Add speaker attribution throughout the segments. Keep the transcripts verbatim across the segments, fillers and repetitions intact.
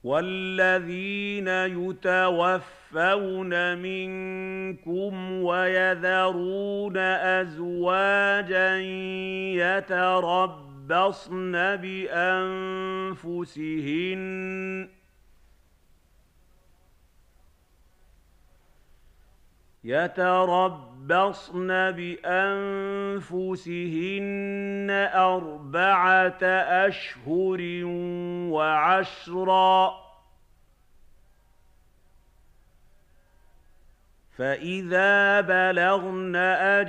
Speaker 1: وَالَّذِينَ يُتَوَفَّوْنَ مِنكُمْ وَيَذَرُونَ أَزْوَاجًا يَتَرَبَّصْنَ بِأَنفُسِهِنَّ يتربصن بأنفسهن أربعة أشهر وعشرا فإذا بلغن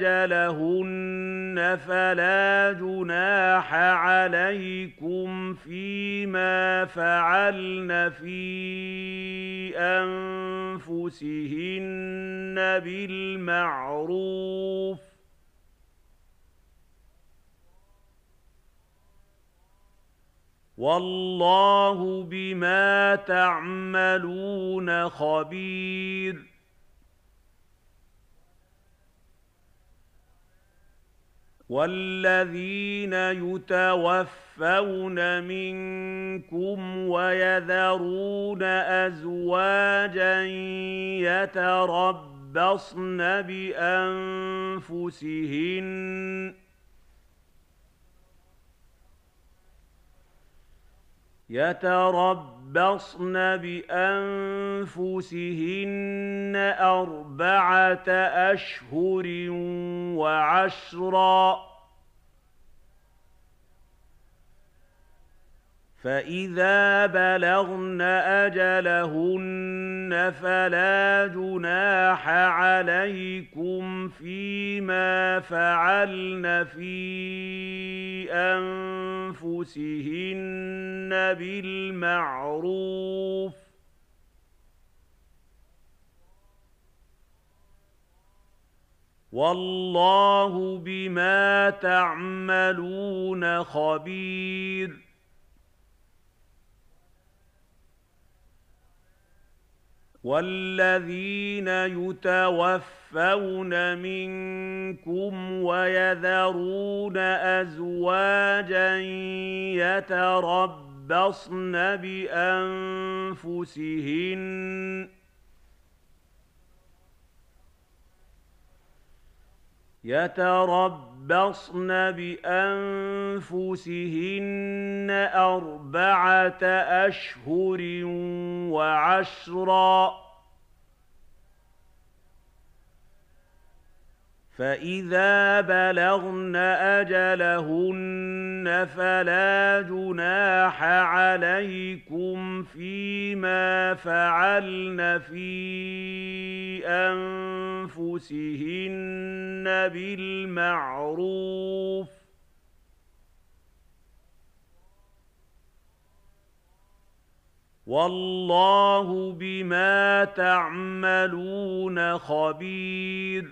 Speaker 1: أجلهن فلا جناح عليكم فيما فعلن في أنفسهن بالمعروف والله بما تعملون خبير وَالَّذِينَ يُتَوَفَّوْنَ مِنكُمْ وَيَذَرُونَ أَزْوَاجًا يَتَرَبَّصْنَ بِأَنفُسِهِنَّ يتربصن بأنفسهن أربعة أشهر وعشرا فإذا بلغن أجلهن فلا جناح عليكم فيما فعلن في أنفسهن بالمعروف والله بما تعملون خبير وَالَّذِينَ يُتَوَفَّوْنَ مِنكُمْ وَيَذَرُونَ أَزْوَاجًا يَتَرَبَّصْنَ بِأَنفُسِهِنَّ يتربصن بأنفسهن أربعة أشهر وعشرا فإذا بلغن أجلهن فلا جناح عليكم فيما فعلن في أنفسهن بالمعروف والله بما تعملون خبير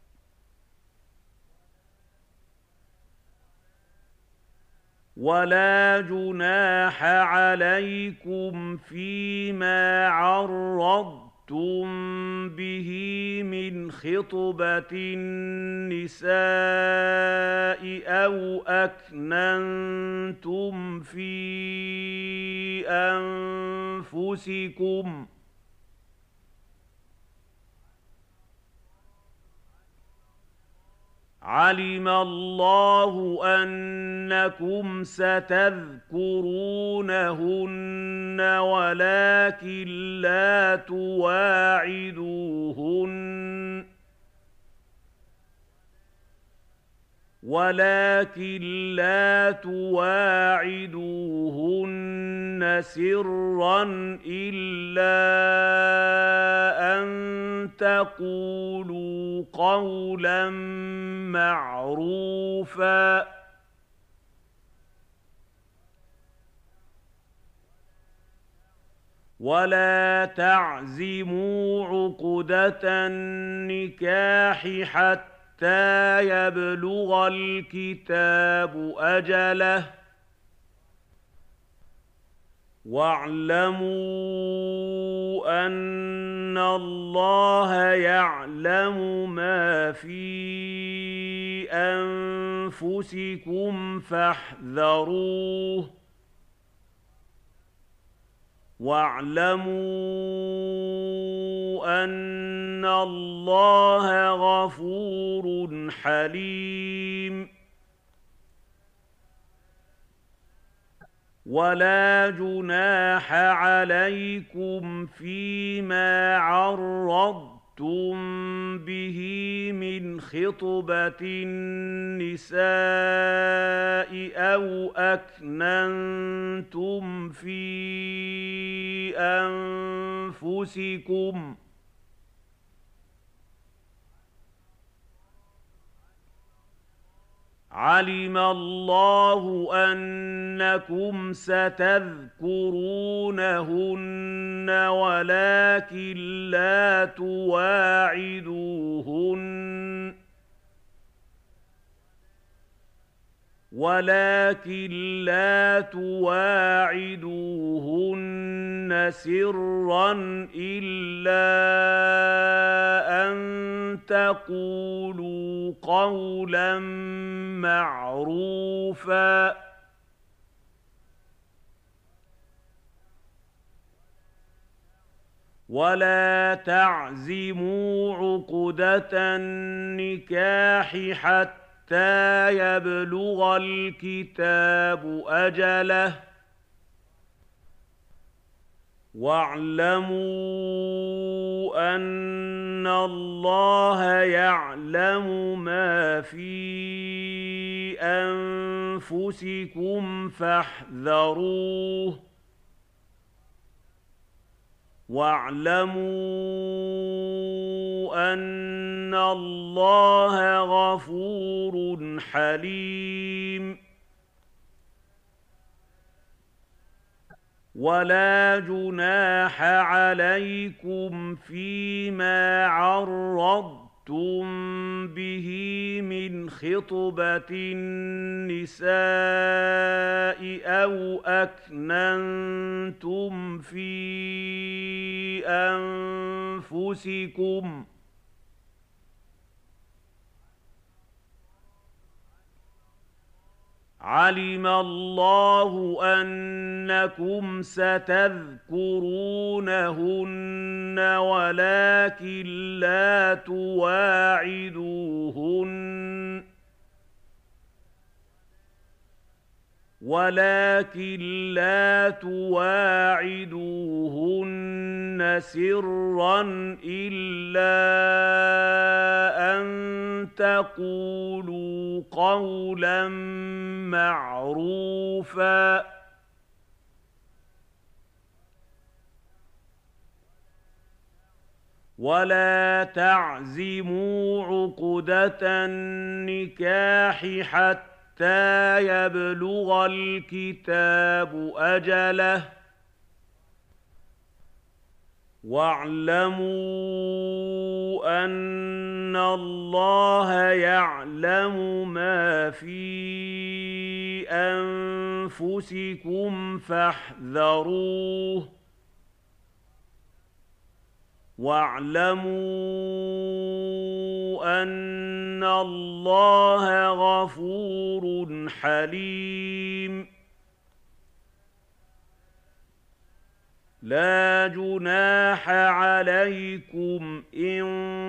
Speaker 1: ولا جناح عليكم فيما عرضتم به من خطبة النساء أو أكننتم في أنفسكم علم الله أنكم ستذكرونهن ولكن لا تواعدوهن ولكن لا تواعدوهن سرا إلا أن تقولوا قولا معروفا ولا تعزموا عقدة النكاح حتى حتى يبلغ الكتاب أجله واعلموا أن الله يعلم ما في أنفسكم فاحذروه واعلموا أن الله غفور حليم. ولا جناح عليكم فيما عرضتم به من خطبة النساء أو أكننتم في أنفسكم علم الله أنكم ستذكرونهن ولكن لا تواعدوهن ولكن لا تواعدوهن سرا إلا أن تقولوا قولا معروفا ولا تعزموا عقدة النكاح حتى حتى يبلغ الكتاب أجله واعلموا أن الله يعلم ما في أنفسكم فاحذروه واعلموا أن الله غفور حليم. ولا جناح عليكم فيما عرضتم به من خطبة النساء أو أكننتم في أنفسكم علم الله أنكم ستذكرونهن ولكن لا تواعدوهن ولكن لا تواعدوهن سرا إلا أن تقولوا قولا معروفا ولا تعزموا عقدة النكاح حتى حتى يبلغ الكتاب أجله واعلموا أن الله يعلم ما في أنفسكم فاحذروه واعلموا أن الله غفور حليم. لا جناح عليكم إن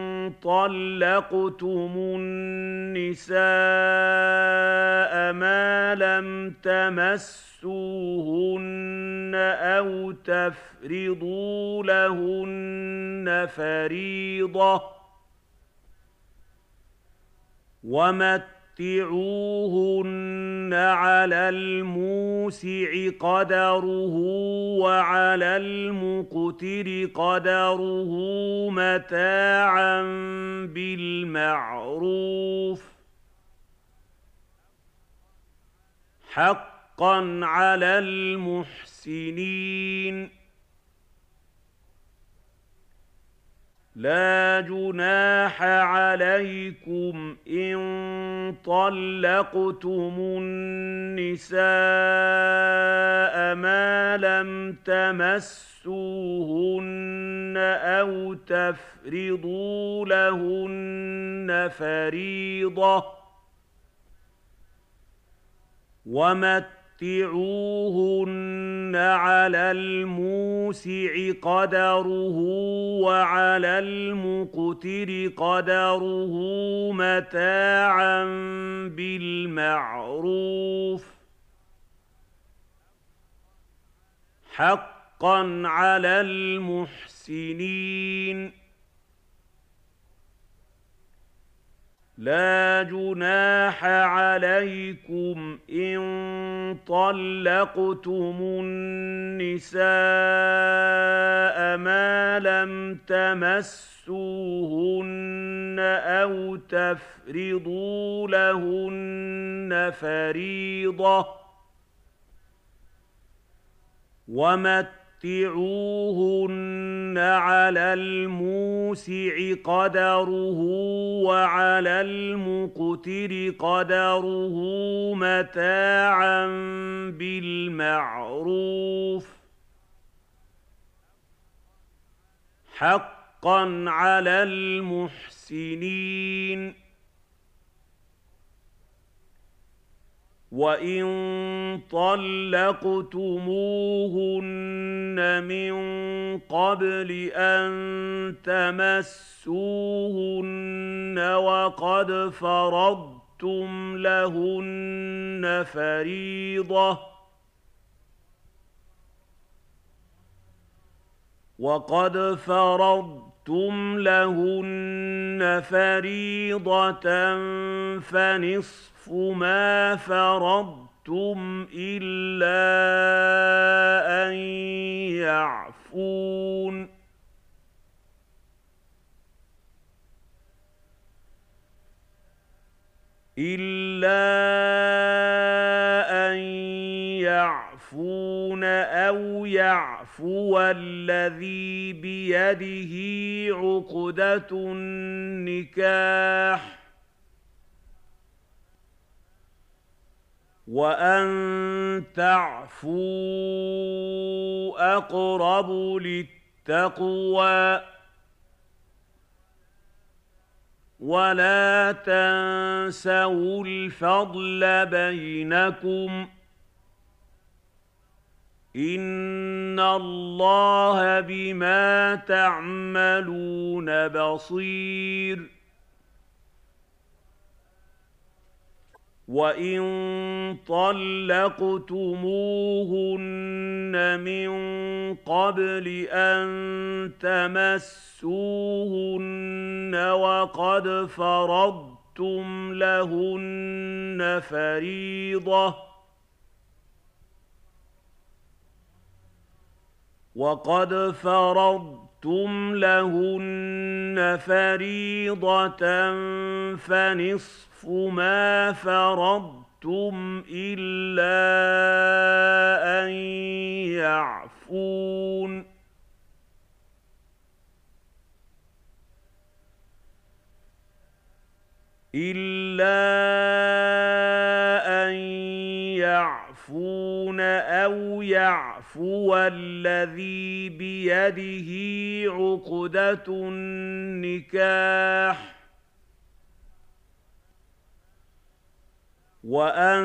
Speaker 1: طلقتم النساء ما لم تمسوهن أو تفرضوا لهن فريضة ومتعوهن على الموسع قدره وعلى المقتر قدره متاعا بالمعروف حقا على المحسنين. لا جناح عليكم إن طلقتم النساء ما لم تمسوهن أو تفرضوا لهن فريضة ومتعوهن وَمَتِّعُوهُنَّ عَلَى الْمُوسِعِ قَدَرُهُ وَعَلَى الْمُقْتِرِ قَدَرُهُ مَتَاعًا بِالْمَعْرُوفِ ۖ حَقًّا عَلَى الْمُحْسِنِينَ. لَا جُنَاحَ عَلَيْكُمْ إِن طَلَّقْتُمُ النِّسَاءَ مَا لَمْ تَمَسُّوهُنَّ أَوْ تَفْرِضُوا لَهُنَّ فَرِيضَةً ۚ وَمَتِّعُوهُنَّ عَلَى الْمُوسِعِ قَدَرُهُ وَعَلَى الْمُقْتِرِ قَدَرُهُ مَتَاعًا بِالْمَعْرُوفِ ۖ حَقًّا عَلَى الْمُحْسِنِينَ. وَإِن طَلَّقْتُمُوهُنَّ مِن قَبْلِ أَن تَمَسُّوهُنَّ وَقَدْ فَرَضْتُمْ لَهُنَّ فَرِيضَةً وَقَدْ فَرَضْتُمْ لَهُنَّ فَرِيضَةً فَنِصْفُ مَا فَرَضْتُمْ إِلَّا أَن يَعْفُونَ إِلَّا أَن يَعْفُونَ أَوْ يَعْفُوَ الَّذِي بِيَدِهِ عُقْدَةُ النِّكَاحِ ۚ وَأَن تَعْفُوا أَقْرَبُ لِلتَّقْوَىٰ ۚ وَلَا تَنسَوُا الْفَضْلَ بَيْنَكُمْ ۚ إِنَّ اللَّهَ بِمَا تَعْمَلُونَ بَصِيرٌ. وَإِن طَلَّقْتُمُوهُنَّ مِن قَبْلِ أَن تَمَسُّوهُنَّ وَقَدْ فَرَضْتُمْ لَهُنَّ فَرِيضَةً وَقَدْ فَرَضْتُمْ لَهُنَّ فَرِيضَةً فَنِصْفُ مَا فَرَضْتُمْ إِلَّا أَن يَعْفُونَ إِلَّا أَن يَعْفُونَ أَوْ يَعْفُوَ الَّذِي بِيَدِهِ عُقْدَةُ النِّكَاحِ ۚ وَأَن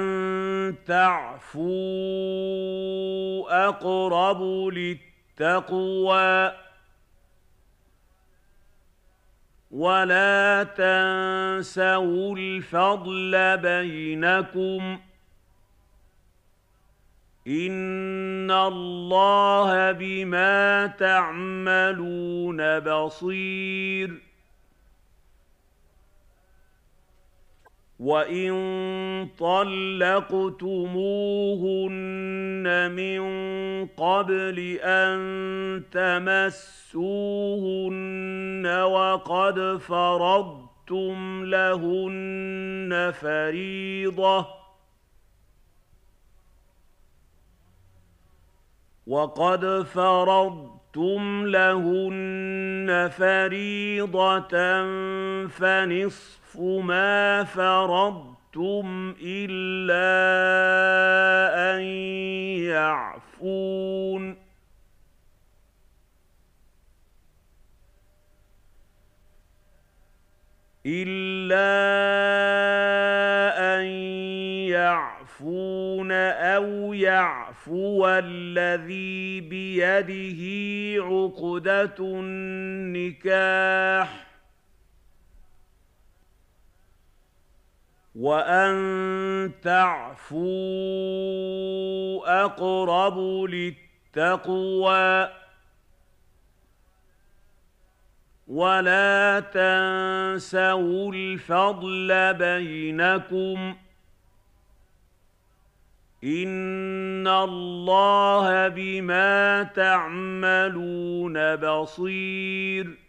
Speaker 1: تَعْفُوا أَقْرَبُ لِلتَّقْوَىٰ ۚ وَلَا تَنسَوُا الْفَضْلَ بَيْنَكُمْ ۚ إِنَّ اللَّهَ بِمَا تَعْمَلُونَ بَصِيرٌ. وَإِن طَلَّقْتُمُوهُنَّ مِن قَبْلِ أَن تَمَسُّوهُنَّ وَقَدْ فَرَضْتُمْ لَهُنَّ فَرِيضَةً وَقَدْ فَرَضْتُمْ لَهُنَّ فَرِيضَةً فَنِصْفُ مَا فَرَضْتُمْ إِلَّا أَن يَعْفُونَ إِلَّا أَن يَعْفُونَ أَوْ يعفو الذي بيده عقدة النكاح وأن تعفوا أقرب للتقوى ولا تنسوا الفضل بينكم إن الله بما تعملون بصير